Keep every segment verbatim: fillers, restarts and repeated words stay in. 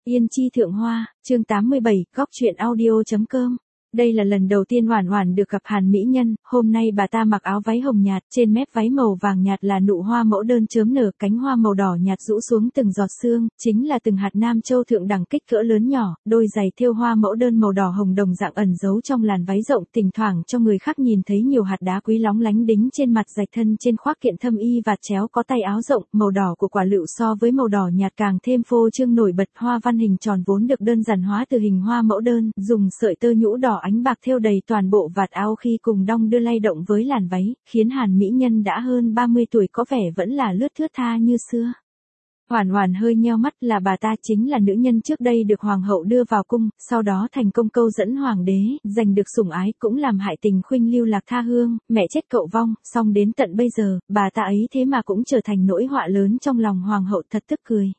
Yên chi thượng hoa, chương tám mươi bảy, góc truyện audio.com. Đây là lần đầu tiên Hoản Hoản được gặp Hàn mỹ nhân, hôm nay bà ta mặc áo váy hồng nhạt, trên mép váy màu vàng nhạt là nụ hoa mẫu đơn chớm nở, cánh hoa màu đỏ nhạt rũ xuống từng giọt sương, chính là từng hạt nam châu thượng đẳng kích cỡ lớn nhỏ, đôi giày thêu hoa mẫu đơn màu đỏ hồng đồng dạng ẩn giấu trong làn váy rộng, thỉnh thoảng cho người khác nhìn thấy nhiều hạt đá quý lóng lánh đính trên mặt rạch thân trên khoác kiện thâm y vạt chéo có tay áo rộng, màu đỏ của quả lựu so với màu đỏ nhạt càng thêm phô trương nổi bật, hoa văn hình tròn vốn được đơn giản hóa từ hình hoa mẫu đơn, dùng sợi tơ nhũ đỏ ánh bạc thêu đầy toàn bộ vạt áo khi cùng đong đưa lay động với làn váy, khiến Hàn mỹ nhân đã hơn ba mươi tuổi có vẻ vẫn là lướt thướt tha như xưa. Hoản Hoản hơi nheo mắt, là bà ta chính là nữ nhân trước đây được hoàng hậu đưa vào cung, sau đó thành công câu dẫn hoàng đế, giành được sủng ái, cũng làm hại tình khuynh lưu lạc tha hương, mẹ chết cậu vong, song đến tận bây giờ, bà ta ấy thế mà cũng trở thành nỗi họa lớn trong lòng hoàng hậu, thật tức cười.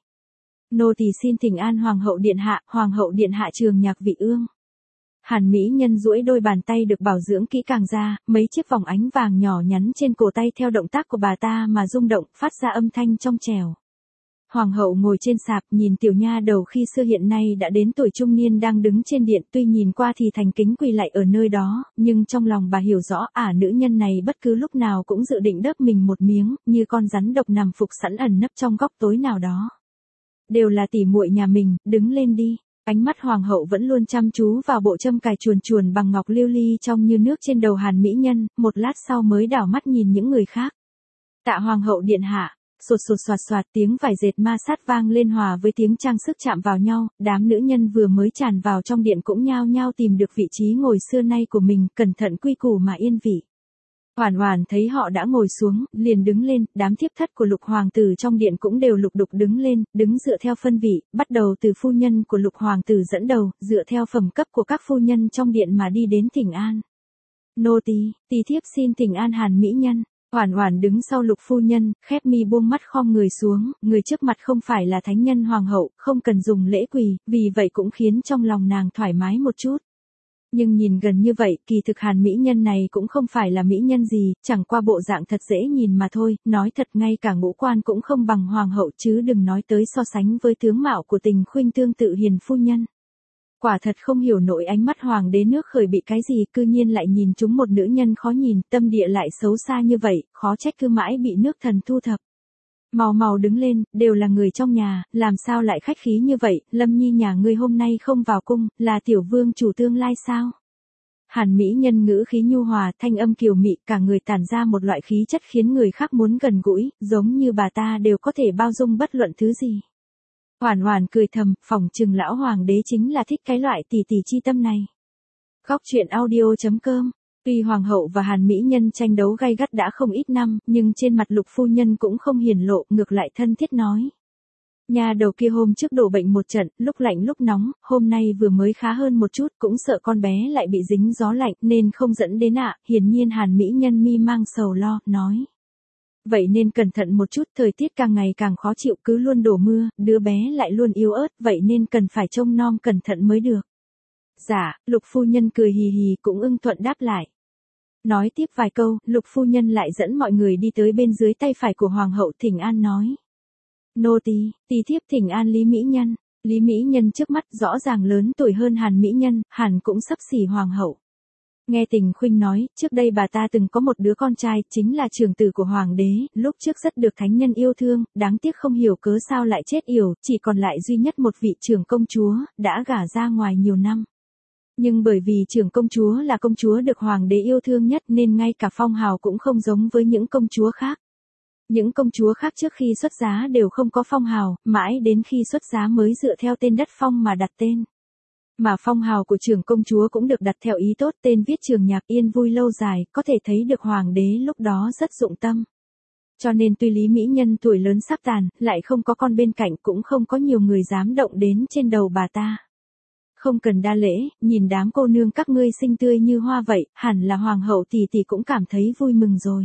Nô tỳ xin thỉnh an hoàng hậu điện hạ, hoàng hậu điện hạ trường nhạc vị ương. Hàn mỹ nhân duỗi đôi bàn tay được bảo dưỡng kỹ càng ra, mấy chiếc vòng ánh vàng nhỏ nhắn trên cổ tay theo động tác của bà ta mà rung động, phát ra âm thanh trong trẻo. Hoàng hậu ngồi trên sạp, nhìn tiểu nha đầu khi xưa hiện nay đã đến tuổi trung niên đang đứng trên điện, tuy nhìn qua thì thành kính quỳ lạy ở nơi đó, nhưng trong lòng bà hiểu rõ ả nữ nhân này bất cứ lúc nào cũng dự định đớp mình một miếng, như con rắn độc nằm phục sẵn ẩn nấp trong góc tối nào đó. Đều là tỉ muội nhà mình, đứng lên đi. Ánh mắt hoàng hậu vẫn luôn chăm chú vào bộ châm cài chuồn chuồn bằng ngọc lưu ly trong như nước trên đầu Hàn mỹ nhân, một lát sau mới đảo mắt nhìn những người khác. Tạ hoàng hậu điện hạ. Sột sột soạt soạt tiếng vải dệt ma sát vang lên hòa với tiếng trang sức chạm vào nhau, đám nữ nhân vừa mới tràn vào trong điện cũng nhao nhao tìm được vị trí ngồi xưa nay của mình, cẩn thận quy củ mà yên vị. Hoản Hoản thấy họ đã ngồi xuống, liền đứng lên, đám thiếp thất của lục hoàng tử trong điện cũng đều lục đục đứng lên, đứng dựa theo phân vị, bắt đầu từ phu nhân của lục hoàng tử dẫn đầu, dựa theo phẩm cấp của các phu nhân trong điện mà đi đến thỉnh an. Nô tỳ, tỳ thiếp xin thỉnh an Hàn mỹ nhân. Hoản Hoản đứng sau lục phu nhân, khép mi buông mắt khom người xuống, người trước mặt không phải là thánh nhân hoàng hậu, không cần dùng lễ quỳ, vì vậy cũng khiến trong lòng nàng thoải mái một chút. Nhưng nhìn gần như vậy, kỳ thực Hàn mỹ nhân này cũng không phải là mỹ nhân gì, chẳng qua bộ dạng thật dễ nhìn mà thôi, nói thật ngay cả ngũ quan cũng không bằng hoàng hậu chứ đừng nói tới so sánh với tướng mạo của tình khuynh tương tự hiền phu nhân. Quả thật không hiểu nổi ánh mắt hoàng đế nước khởi bị cái gì, cư nhiên lại nhìn chúng một nữ nhân khó nhìn, tâm địa lại xấu xa như vậy, khó trách cứ mãi bị nước thần thu thập. Mau mau đứng lên, đều là người trong nhà, làm sao lại khách khí như vậy, Lâm Nhi nhà ngươi hôm nay không vào cung, là tiểu vương chủ tương lai sao? Hàn mỹ nhân ngữ khí nhu hòa, thanh âm kiều mị, cả người tản ra một loại khí chất khiến người khác muốn gần gũi, giống như bà ta đều có thể bao dung bất luận thứ gì. Hoản Hoản cười thầm, phỏng chừng lão hoàng đế chính là thích cái loại tỷ tỷ chi tâm này. Góc truyện audio.com. Tuy hoàng hậu và Hàn mỹ nhân tranh đấu gay gắt đã không ít năm, nhưng trên mặt lục phu nhân cũng không hiển lộ, ngược lại thân thiết nói. Nhà đầu kia hôm trước đổ bệnh một trận, lúc lạnh lúc nóng, hôm nay vừa mới khá hơn một chút, cũng sợ con bé lại bị dính gió lạnh nên không dẫn đến ạ, à. Hiển nhiên Hàn mỹ nhân mi mang sầu lo, nói. Vậy nên cẩn thận một chút, thời tiết càng ngày càng khó chịu, cứ luôn đổ mưa, đứa bé lại luôn yếu ớt, vậy nên cần phải trông nom cẩn thận mới được. Dạ, lục phu nhân cười hì hì cũng ưng thuận đáp lại. Nói tiếp vài câu, lục phu nhân lại dẫn mọi người đi tới bên dưới tay phải của hoàng hậu thỉnh an nói. Nô tỳ, tỳ thiếp thỉnh an Lý mỹ nhân. Lý mỹ nhân trước mắt rõ ràng lớn tuổi hơn Hàn mỹ nhân, hẳn cũng sắp xỉ hoàng hậu. Nghe tình khuynh nói, trước đây bà ta từng có một đứa con trai, chính là trưởng tử của hoàng đế, lúc trước rất được thánh nhân yêu thương, đáng tiếc không hiểu cớ sao lại chết yểu, chỉ còn lại duy nhất một vị trưởng công chúa, đã gả ra ngoài nhiều năm. Nhưng bởi vì trưởng công chúa là công chúa được hoàng đế yêu thương nhất nên ngay cả phong hào cũng không giống với những công chúa khác. Những công chúa khác trước khi xuất giá đều không có phong hào, mãi đến khi xuất giá mới dựa theo tên đất phong mà đặt tên. Mà phong hào của trưởng công chúa cũng được đặt theo ý tốt, tên viết Trường Nhạc yên vui lâu dài, có thể thấy được hoàng đế lúc đó rất dụng tâm. Cho nên tuy Lý mỹ nhân tuổi lớn sắp tàn, lại không có con bên cạnh, cũng không có nhiều người dám động đến trên đầu bà ta. Không cần đa lễ, nhìn đám cô nương các ngươi xinh tươi như hoa vậy, hẳn là hoàng hậu tỷ tỷ cũng cảm thấy vui mừng rồi.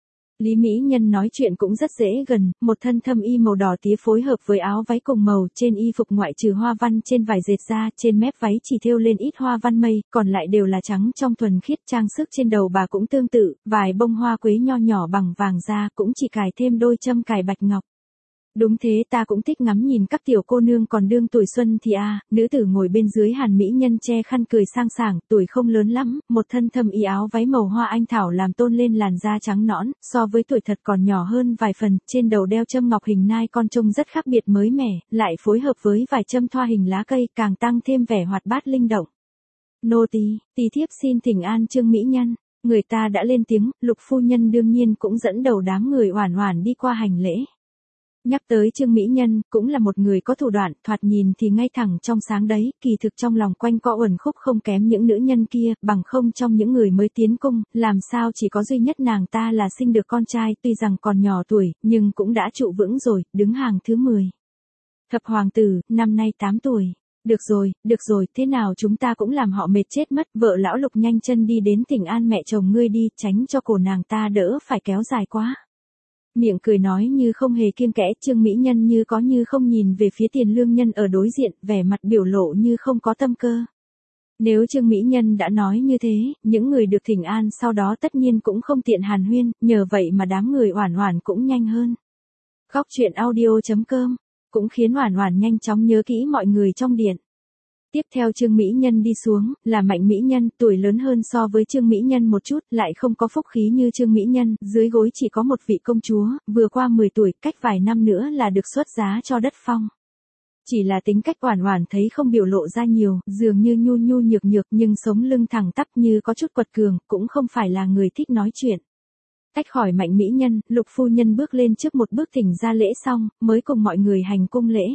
Lý mỹ nhân nói chuyện cũng rất dễ gần, một thân thâm y màu đỏ tía phối hợp với áo váy cùng màu, trên y phục ngoại trừ hoa văn trên vải dệt ra, trên mép váy chỉ thêu lên ít hoa văn mây, còn lại đều là trắng trong thuần khiết, trang sức trên đầu bà cũng tương tự, vài bông hoa quế nho nhỏ bằng vàng da, cũng chỉ cài thêm đôi châm cài bạch ngọc. Đúng thế, ta cũng thích ngắm nhìn các tiểu cô nương còn đương tuổi xuân thì a, à, nữ tử ngồi bên dưới Hàn mỹ nhân che khăn cười sang sảng, tuổi không lớn lắm, một thân thâm y áo váy màu hoa anh thảo làm tôn lên làn da trắng nõn, so với tuổi thật còn nhỏ hơn vài phần, trên đầu đeo châm ngọc hình nai con trông rất khác biệt mới mẻ, lại phối hợp với vài châm thoa hình lá cây, càng tăng thêm vẻ hoạt bát linh động. Nô tỳ, tỳ thiếp xin thỉnh an Trương mỹ nhân. Người ta đã lên tiếng, Lục phu nhân đương nhiên cũng dẫn đầu đám người oản oản đi qua hành lễ. Nhắc tới Trương mỹ nhân, cũng là một người có thủ đoạn, thoạt nhìn thì ngay thẳng trong sáng đấy, kỳ thực trong lòng quanh co uẩn khúc không kém những nữ nhân kia, bằng không trong những người mới tiến cung, làm sao chỉ có duy nhất nàng ta là sinh được con trai, tuy rằng còn nhỏ tuổi, nhưng cũng đã trụ vững rồi, đứng hàng thứ mười. Thập hoàng tử, năm nay tám tuổi. Được rồi, được rồi, thế nào chúng ta cũng làm họ mệt chết mất, vợ lão Lục nhanh chân đi đến thỉnh an mẹ chồng ngươi đi, tránh cho cổ nàng ta đỡ phải kéo dài quá. Miệng cười nói như không hề kiêng kẽ, Trương mỹ nhân như có như không nhìn về phía Tiền lương nhân ở đối diện, vẻ mặt biểu lộ như không có tâm cơ. Nếu Trương mỹ nhân đã nói như thế, những người được thỉnh an sau đó tất nhiên cũng không tiện hàn huyên, nhờ vậy mà đám người oản oản cũng nhanh hơn. Góc truyện audio chấm com cũng khiến oản oản nhanh chóng nhớ kỹ mọi người trong điện. Tiếp theo Trương mỹ nhân đi xuống, là Mạnh mỹ nhân, tuổi lớn hơn so với Trương mỹ nhân một chút, lại không có phúc khí như Trương mỹ nhân, dưới gối chỉ có một vị công chúa, vừa qua mười tuổi, cách vài năm nữa là được xuất giá cho đất phong. Chỉ là tính cách oản oản thấy không biểu lộ ra nhiều, dường như nhu nhu nhược nhược nhưng sống lưng thẳng tắp như có chút quật cường, cũng không phải là người thích nói chuyện. Tách khỏi Mạnh mỹ nhân, Lục phu nhân bước lên trước một bước thỉnh ra lễ xong, mới cùng mọi người hành cung lễ.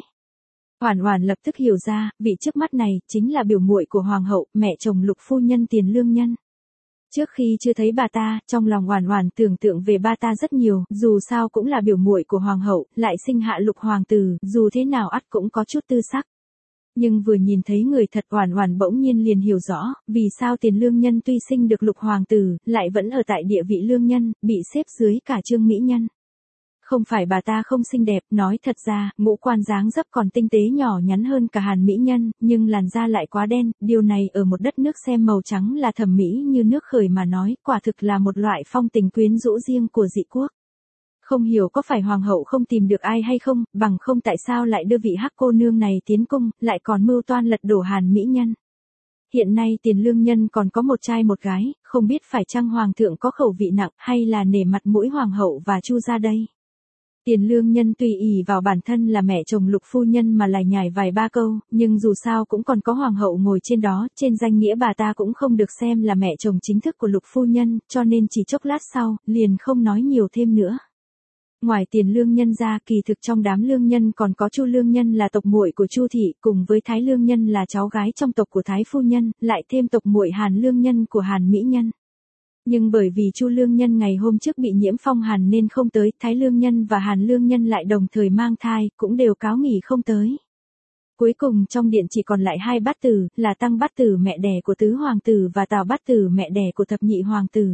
Oản oản lập tức hiểu ra, vị trước mắt này chính là biểu muội của hoàng hậu, mẹ chồng Lục phu nhân Tiền lương nhân. Trước khi chưa thấy bà ta, trong lòng oản oản tưởng tượng về ba ta rất nhiều, dù sao cũng là biểu muội của hoàng hậu, lại sinh hạ Lục hoàng tử, dù thế nào ắt cũng có chút tư sắc. Nhưng vừa nhìn thấy người thật, oản oản bỗng nhiên liền hiểu rõ, vì sao Tiền lương nhân tuy sinh được Lục hoàng tử, lại vẫn ở tại địa vị lương nhân, bị xếp dưới cả Trương mỹ nhân. Không phải bà ta không xinh đẹp, nói thật ra, ngũ quan dáng dấp còn tinh tế nhỏ nhắn hơn cả Hàn mỹ nhân, nhưng làn da lại quá đen, điều này ở một đất nước xem màu trắng là thẩm mỹ như nước khởi mà nói, quả thực là một loại phong tình quyến rũ riêng của dị quốc. Không hiểu có phải hoàng hậu không tìm được ai hay không, bằng không tại sao lại đưa vị hắc cô nương này tiến cung, lại còn mưu toan lật đổ Hàn mỹ nhân. Hiện nay Tiền lương nhân còn có một trai một gái, không biết phải chăng hoàng thượng có khẩu vị nặng hay là nể mặt mũi hoàng hậu và Chu gia đây. Tiền lương nhân tùy ỷ vào bản thân là mẹ chồng Lục phu nhân mà lại nhải vài ba câu, nhưng dù sao cũng còn có hoàng hậu ngồi trên đó, trên danh nghĩa bà ta cũng không được xem là mẹ chồng chính thức của Lục phu nhân, cho nên chỉ chốc lát sau, liền không nói nhiều thêm nữa. Ngoài Tiền lương nhân ra, kỳ thực trong đám lương nhân còn có Chu lương nhân là tộc muội của Chu thị, cùng với Thái lương nhân là cháu gái trong tộc của Thái phu nhân, lại thêm tộc muội Hàn lương nhân của Hàn mỹ nhân. Nhưng bởi vì Chu lương nhân ngày hôm trước bị nhiễm phong hàn nên không tới, Thái lương nhân và Hàn lương nhân lại đồng thời mang thai, cũng đều cáo nghỉ không tới. Cuối cùng trong điện chỉ còn lại hai bát tử, là Tăng bát tử mẹ đẻ của tứ hoàng tử và Tào bát tử mẹ đẻ của thập nhị hoàng tử.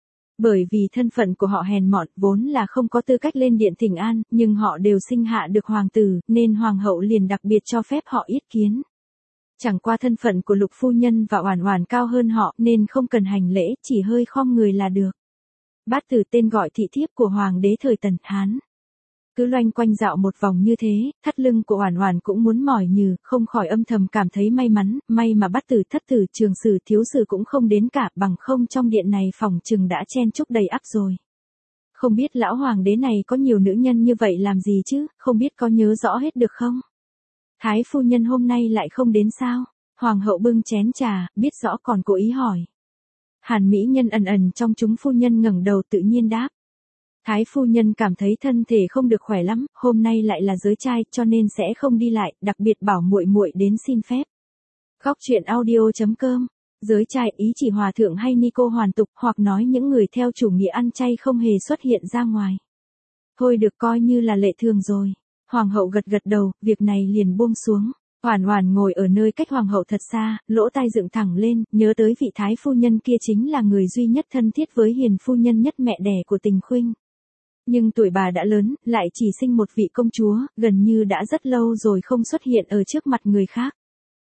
Bởi vì thân phận của họ hèn mọn, vốn là không có tư cách lên điện thỉnh an, nhưng họ đều sinh hạ được hoàng tử, nên hoàng hậu liền đặc biệt cho phép họ yết kiến. Chẳng qua thân phận của Lục phu nhân và oản oản cao hơn họ, nên không cần hành lễ, chỉ hơi khom người là được. Bát tử tên gọi thị thiếp của hoàng đế thời Tần Hán. Cứ loanh quanh dạo một vòng như thế, thắt lưng của oản oản cũng muốn mỏi nhừ, không khỏi âm thầm cảm thấy may mắn, may mà bát tử, thất tử, trường sử, thiếu sử cũng không đến cả, bằng không trong điện này phòng chừng đã chen chúc đầy ắp rồi. Không biết lão hoàng đế này có nhiều nữ nhân như vậy làm gì chứ, không biết có nhớ rõ hết được không? Thái phu nhân hôm nay lại không đến sao? Hoàng hậu bưng chén trà, biết rõ còn cố ý hỏi. Hàn mỹ nhân ẩn ẩn trong chúng phu nhân ngẩng đầu tự nhiên đáp. Thái phu nhân cảm thấy thân thể không được khỏe lắm, hôm nay lại là giới trai, cho nên sẽ không đi lại, đặc biệt bảo muội muội đến xin phép. Góc truyện audio chấm com. Giới trai ý chỉ hòa thượng hay ni cô hoàn tục, hoặc nói những người theo chủ nghĩa ăn chay không hề xuất hiện ra ngoài. Thôi được coi như là lệ thường rồi. Hoàng hậu gật gật đầu, việc này liền buông xuống. Oản oản ngồi ở nơi cách hoàng hậu thật xa, lỗ tai dựng thẳng lên, nhớ tới vị thái phu nhân kia chính là người duy nhất thân thiết với hiền phu nhân nhất mẹ đẻ của Tình Khuynh. Nhưng tuổi bà đã lớn, lại chỉ sinh một vị công chúa, gần như đã rất lâu rồi không xuất hiện ở trước mặt người khác.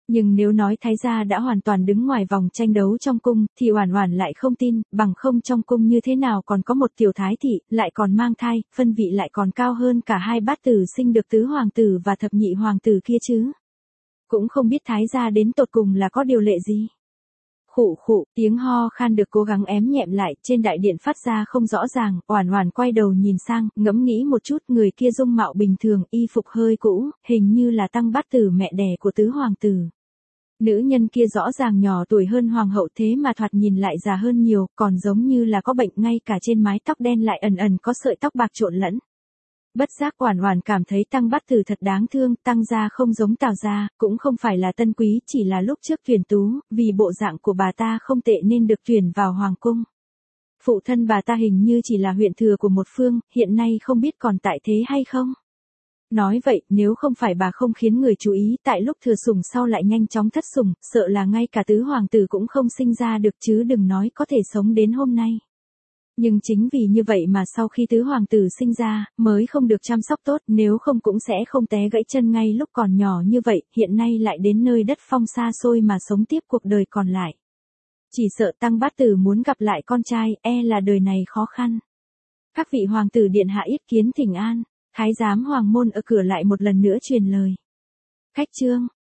Nhưng nếu nói Thái gia đã hoàn toàn đứng ngoài vòng tranh đấu trong cung, thì Oản Oản lại không tin, bằng không trong cung như thế nào còn có một tiểu thái thị, lại còn mang thai, phân vị lại còn cao hơn cả hai bát tử sinh được tứ hoàng tử và thập nhị hoàng tử kia chứ. Cũng không biết Thái gia đến tột cùng là có điều lệ gì. Khụ khụ, tiếng ho khan được cố gắng ém nhẹm lại, trên đại điện phát ra không rõ ràng, Oản Oản quay đầu nhìn sang, ngẫm nghĩ một chút, người kia dung mạo bình thường, y phục hơi cũ, hình như là Tăng Bát Tử mẹ đẻ của tứ hoàng tử. Nữ nhân kia rõ ràng nhỏ tuổi hơn hoàng hậu thế mà thoạt nhìn lại già hơn nhiều, còn giống như là có bệnh, ngay cả trên mái tóc đen lại ẩn ẩn có sợi tóc bạc trộn lẫn. Bất giác Oản Oản cảm thấy Tăng Bát Tử thật đáng thương, Tăng gia không giống Tào gia, cũng không phải là tân quý, chỉ là lúc trước tuyển tú, vì bộ dạng của bà ta không tệ nên được tuyển vào hoàng cung. Phụ thân bà ta hình như chỉ là huyện thừa của một phương, hiện nay không biết còn tại thế hay không. Nói vậy, nếu không phải bà không khiến người chú ý, tại lúc thừa sủng sau lại nhanh chóng thất sủng, sợ là ngay cả tứ hoàng tử cũng không sinh ra được chứ đừng nói có thể sống đến hôm nay. Nhưng chính vì như vậy mà sau khi tứ hoàng tử sinh ra, mới không được chăm sóc tốt, nếu không cũng sẽ không té gãy chân ngay lúc còn nhỏ như vậy, hiện nay lại đến nơi đất phong xa xôi mà sống tiếp cuộc đời còn lại. Chỉ sợ Tăng Bát Tử muốn gặp lại con trai, e là đời này khó khăn. Các vị hoàng tử điện hạ yết kiến thỉnh an, thái giám hoàng môn ở cửa lại một lần nữa truyền lời. Khách trương,